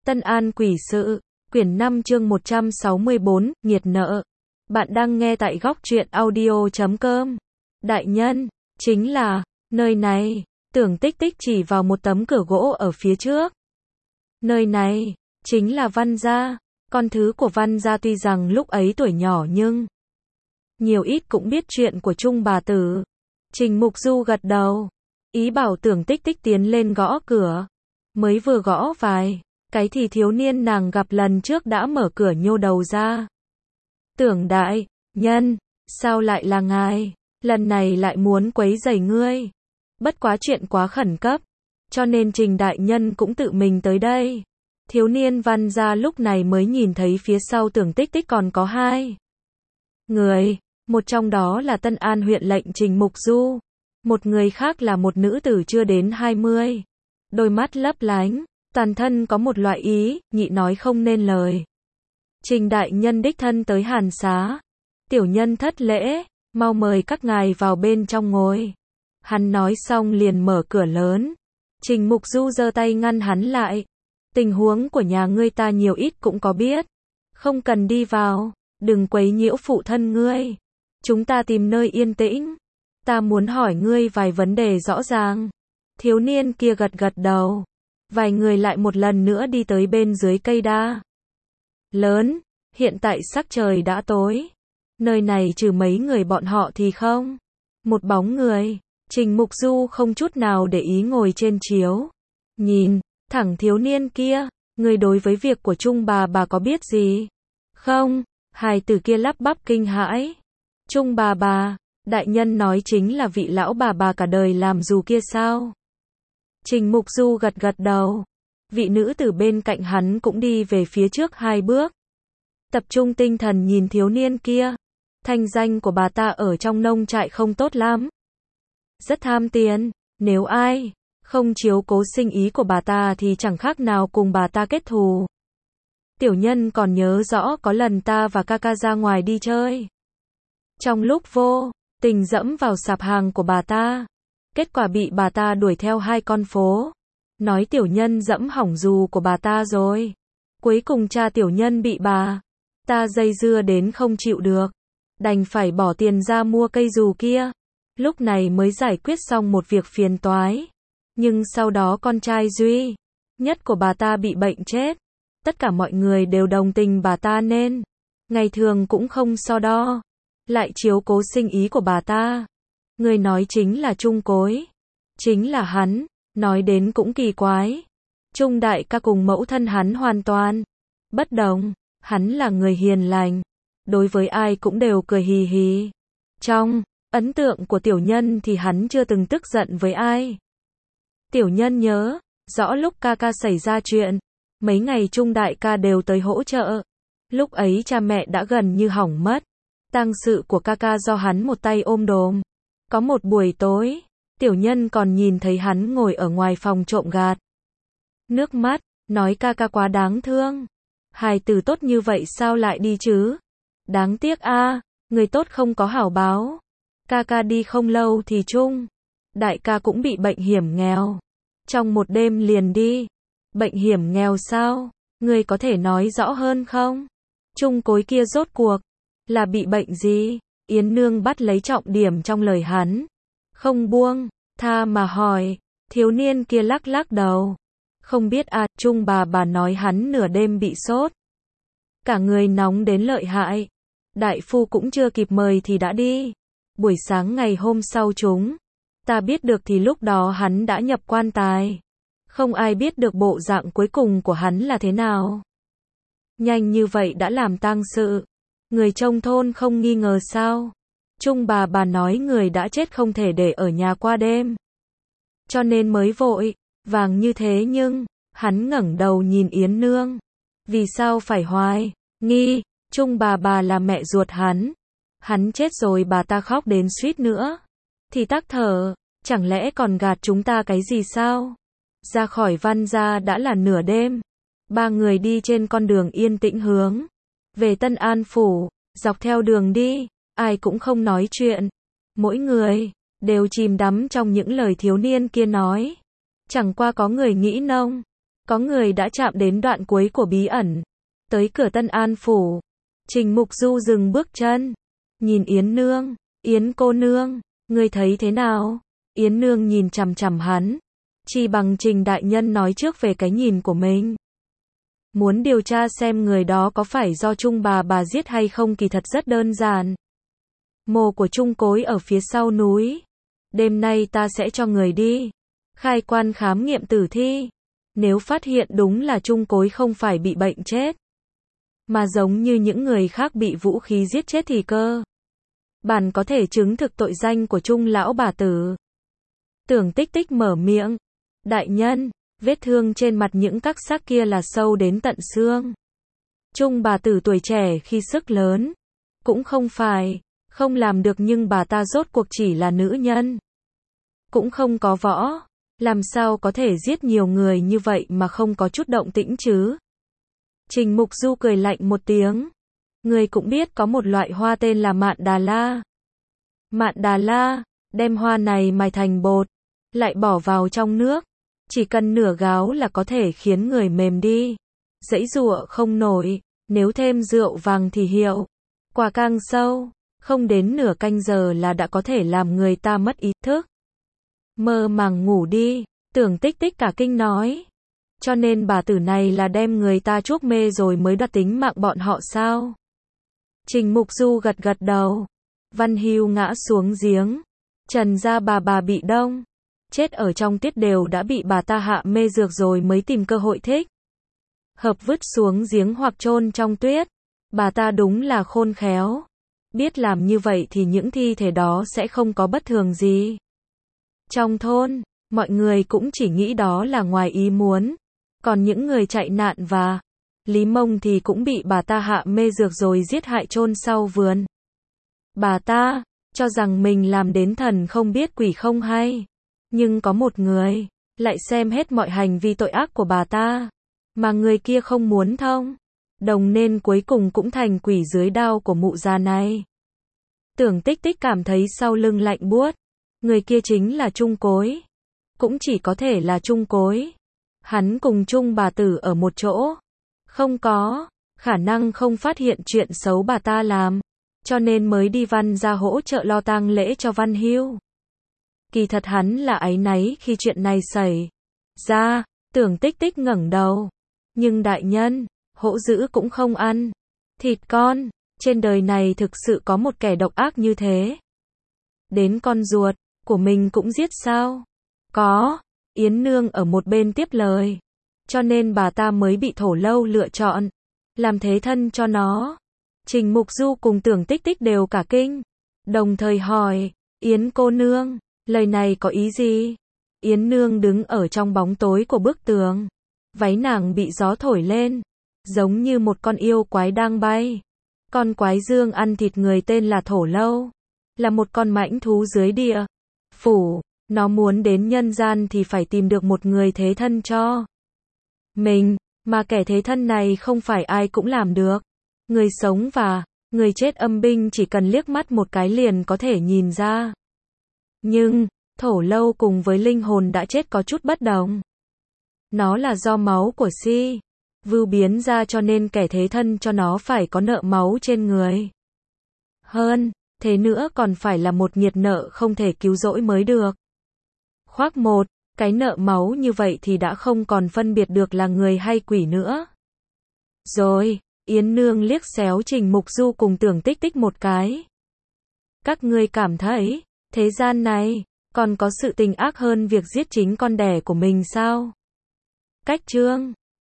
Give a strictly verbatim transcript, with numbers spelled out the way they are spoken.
Tân An Quỷ Sự, quyển năm chương một trăm sáu mươi bốn, nghiệt nợ. Bạn đang nghe tại góc truyện audio chấm com. Đại nhân, chính là, nơi này, Tưởng Tích Tích chỉ vào một tấm cửa gỗ ở phía trước. Nơi này, chính là Văn gia, con thứ của Văn gia tuy rằng lúc ấy tuổi nhỏ nhưng nhiều ít cũng biết chuyện của Trung bà tử. Trình Mục Du gật đầu, ý bảo Tưởng Tích Tích tiến lên gõ cửa. Mới vừa gõ vài cái thì thiếu niên nàng gặp lần trước đã mở cửa nhô đầu ra. Tưởng đại nhân, sao lại là ngài? Lần này lại muốn quấy rầy ngươi. Bất quá chuyện quá khẩn cấp, cho nên Trình đại nhân cũng tự mình tới đây. Thiếu niên Văn gia lúc này mới nhìn thấy phía sau Tưởng Tích Tích còn có hai người, một trong đó là Tân An huyện lệnh Trình Mục Du, một người khác là một nữ tử chưa đến hai mươi, đôi mắt lấp lánh, toàn thân có một loại ý nhị nói không nên lời. Trình đại nhân đích thân tới Hàn Xá, tiểu nhân thất lễ, mau mời các ngài vào bên trong ngồi. Hắn nói xong liền mở cửa lớn. Trình Mục Du giơ tay ngăn hắn lại. Tình huống của nhà ngươi ta nhiều ít cũng có biết, không cần đi vào, đừng quấy nhiễu phụ thân ngươi. Chúng ta tìm nơi yên tĩnh, ta muốn hỏi ngươi vài vấn đề rõ ràng. Thiếu niên kia gật gật đầu. Vài người lại một lần nữa đi tới bên dưới cây đa lớn. Hiện tại sắc trời đã tối, nơi này trừ mấy người bọn họ thì không một bóng người. Trình Mục Du không chút nào để ý ngồi trên chiếu, nhìn thẳng thiếu niên kia. Người đối với việc của Trung bà bà có biết gì không? Hài tử kia lắp bắp kinh hãi. Trung bà bà, đại nhân nói chính là vị lão bà bà cả đời làm dù kia sao? Trình Mục Du gật gật đầu. Vị nữ tử bên cạnh hắn cũng đi về phía trước hai bước, tập trung tinh thần nhìn thiếu niên kia. Thanh danh của bà ta ở trong nông trại không tốt lắm, rất tham tiền, nếu ai không chiếu cố sinh ý của bà ta thì chẳng khác nào cùng bà ta kết thù. Tiểu nhân còn nhớ rõ có lần ta và ca ca ra ngoài đi chơi, trong lúc vô tình dẫm vào sạp hàng của bà ta, kết quả bị bà ta đuổi theo hai con phố, nói tiểu nhân dẫm hỏng dù của bà ta rồi. Cuối cùng cha tiểu nhân bị bà ta dây dưa đến không chịu được, đành phải bỏ tiền ra mua cây dù kia. Lúc này mới giải quyết xong một việc phiền toái. Nhưng sau đó con trai duy nhất của bà ta bị bệnh chết. Tất cả mọi người đều đồng tình bà ta nên ngày thường cũng không so đo, lại chiếu cố sinh ý của bà ta. Người nói chính là Trung Cối, chính là hắn. Nói đến cũng kỳ quái, Trung đại ca cùng mẫu thân hắn hoàn toàn bất đồng. Hắn là người hiền lành, đối với ai cũng đều cười hì hì. Trong ấn tượng của tiểu nhân thì hắn chưa từng tức giận với ai. Tiểu nhân nhớ rõ lúc ca ca xảy ra chuyện, mấy ngày Trung đại ca đều tới hỗ trợ. Lúc ấy cha mẹ đã gần như hỏng mất, tang sự của ca ca do hắn một tay ôm đồm. Có một buổi tối, tiểu nhân còn nhìn thấy hắn ngồi ở ngoài phòng trộm gạt nước mắt, nói ca ca quá đáng thương. Hài tử tốt như vậy sao lại đi chứ? Đáng tiếc a, người tốt không có hảo báo. Ca ca đi không lâu thì Trung đại ca cũng bị bệnh hiểm nghèo, trong một đêm liền đi. Bệnh hiểm nghèo sao? Ngươi có thể nói rõ hơn không? Trung Cối kia rốt cuộc là bị bệnh gì? Yến Nương bắt lấy trọng điểm trong lời hắn, không buông tha mà hỏi. Thiếu niên kia lắc lắc đầu, không biết à. Trung bà bà nói hắn nửa đêm bị sốt, cả người nóng đến lợi hại, đại phu cũng chưa kịp mời thì đã đi. Buổi sáng ngày hôm sau chúng ta biết được thì lúc đó hắn đã nhập quan tài. Không ai biết được bộ dạng cuối cùng của hắn là thế nào. Nhanh như vậy đã làm tang sự, người trong thôn không nghi ngờ sao? Trung bà bà nói người đã chết không thể để ở nhà qua đêm, cho nên mới vội vàng như thế. Nhưng hắn ngẩng đầu nhìn Yến Nương, vì sao phải hoài nghi Trung bà bà là mẹ ruột hắn? Hắn chết rồi bà ta khóc đến suýt nữa thì tắc thở, chẳng lẽ còn gạt chúng ta cái gì sao? Ra khỏi Văn gia đã là nửa đêm, ba người đi trên con đường yên tĩnh hướng về Tân An phủ. Dọc theo đường đi, ai cũng không nói chuyện, mỗi người đều chìm đắm trong những lời thiếu niên kia nói. Chẳng qua có người nghĩ nông Có người đã chạm đến đoạn cuối của bí ẩn. Tới cửa Tân An Phủ. Trình Mục Du dừng bước chân. Nhìn Yến Nương. Yến cô nương, ngươi thấy thế nào? Yến Nương nhìn chằm chằm hắn. Chi bằng Trình đại nhân nói trước về cái nhìn của mình. Muốn điều tra xem người đó có phải do Trung bà bà giết hay không kỳ thật rất đơn giản. Mồ của Trung Cối ở phía sau núi. Đêm nay ta sẽ cho người đi. Khai quan khám nghiệm tử thi. Nếu phát hiện đúng là Trung Cối không phải bị bệnh chết. Mà giống như những người khác bị vũ khí giết chết thì cơ. Bản có thể chứng thực tội danh của Trung lão bà tử. Tưởng Tích Tích mở miệng. Đại nhân, vết thương trên mặt những các xác kia là sâu đến tận xương. Trung bà tử tuổi trẻ khi sức lớn. Cũng không phải, không làm được nhưng bà ta rốt cuộc chỉ là nữ nhân. Cũng không có võ. Làm sao có thể giết nhiều người như vậy mà không có chút động tĩnh chứ? Trình Mục Du cười lạnh một tiếng. Người cũng biết có một loại hoa tên là mạn đà la. Mạn đà la, đem hoa này mài thành bột, lại bỏ vào trong nước. Chỉ cần nửa gáo là có thể khiến người mềm đi. Giãy giụa không nổi, nếu thêm rượu vàng thì hiệu quả càng sâu. Không đến nửa canh giờ là đã có thể làm người ta mất ý thức. Mơ màng ngủ đi, Tưởng Tích Tích cả kinh nói. Cho nên bà tử này là đem người ta chuốc mê rồi mới đoạt tính mạng bọn họ sao? Trình Mục Du gật gật đầu. Văn Hưu ngã xuống giếng. Trần gia bà bà bị đông. Chết ở trong tiết đều đã bị bà ta hạ mê dược rồi mới tìm cơ hội thích. Hợp vứt xuống giếng hoặc chôn trong tuyết. Bà ta đúng là khôn khéo. Biết làm như vậy thì những thi thể đó sẽ không có bất thường gì. Trong thôn, mọi người cũng chỉ nghĩ đó là ngoài ý muốn. Còn những người chạy nạn và Lý Mông thì cũng bị bà ta hạ mê dược rồi giết hại chôn sau vườn. Bà ta cho rằng mình làm đến thần không biết quỷ không hay. Nhưng có một người lại xem hết mọi hành vi tội ác của bà ta. Mà người kia không muốn thông đồng nên cuối cùng cũng thành quỷ dưới đao của mụ già này. Tưởng Tích Tích cảm thấy sau lưng lạnh buốt. Người kia chính là Trung Cối. Cũng chỉ có thể là Trung Cối. Hắn cùng Trung bà tử ở một chỗ. Không có khả năng không phát hiện chuyện xấu bà ta làm. Cho nên mới đi Văn ra hỗ trợ lo tang lễ cho Văn Hưu. Kỳ thật hắn là áy náy khi chuyện này xảy ra. Tưởng Tích Tích ngẩng đầu. Nhưng đại nhân, hổ dữ cũng không ăn thịt con. Trên đời này thực sự có một kẻ độc ác như thế. Đến con ruột của mình cũng giết sao? Có. Yến Nương ở một bên tiếp lời. Cho nên bà ta mới bị Thổ Lâu lựa chọn làm thế thân cho nó. Trình Mục Du cùng Tưởng Tích Tích đều cả kinh. Đồng thời hỏi, Yến cô nương, lời này có ý gì? Yến Nương đứng ở trong bóng tối của bức tường. Váy nàng bị gió thổi lên. Giống như một con yêu quái đang bay. Con quái dương ăn thịt người tên là Thổ Lâu. Là một con mãnh thú dưới địa phủ. Nó muốn đến nhân gian thì phải tìm được một người thế thân cho mình. Mà kẻ thế thân này không phải ai cũng làm được. Người sống và người chết âm binh chỉ cần liếc mắt một cái liền có thể nhìn ra. Nhưng, Thổ Lâu cùng với linh hồn đã chết có chút bất đồng. Nó là do máu của Si Vưu biến ra cho nên kẻ thế thân cho nó phải có nợ máu trên người. Hơn, thế nữa còn phải là một nghiệt nợ không thể cứu rỗi mới được. Khoác một, cái nợ máu như vậy thì đã không còn phân biệt được là người hay quỷ nữa. Rồi, Yến Nương liếc xéo Trình Mục Du cùng Tưởng Tích Tích một cái. Các ngươi cảm thấy, thế gian này, còn có sự tình ác hơn việc giết chính con đẻ của mình sao? Cách chương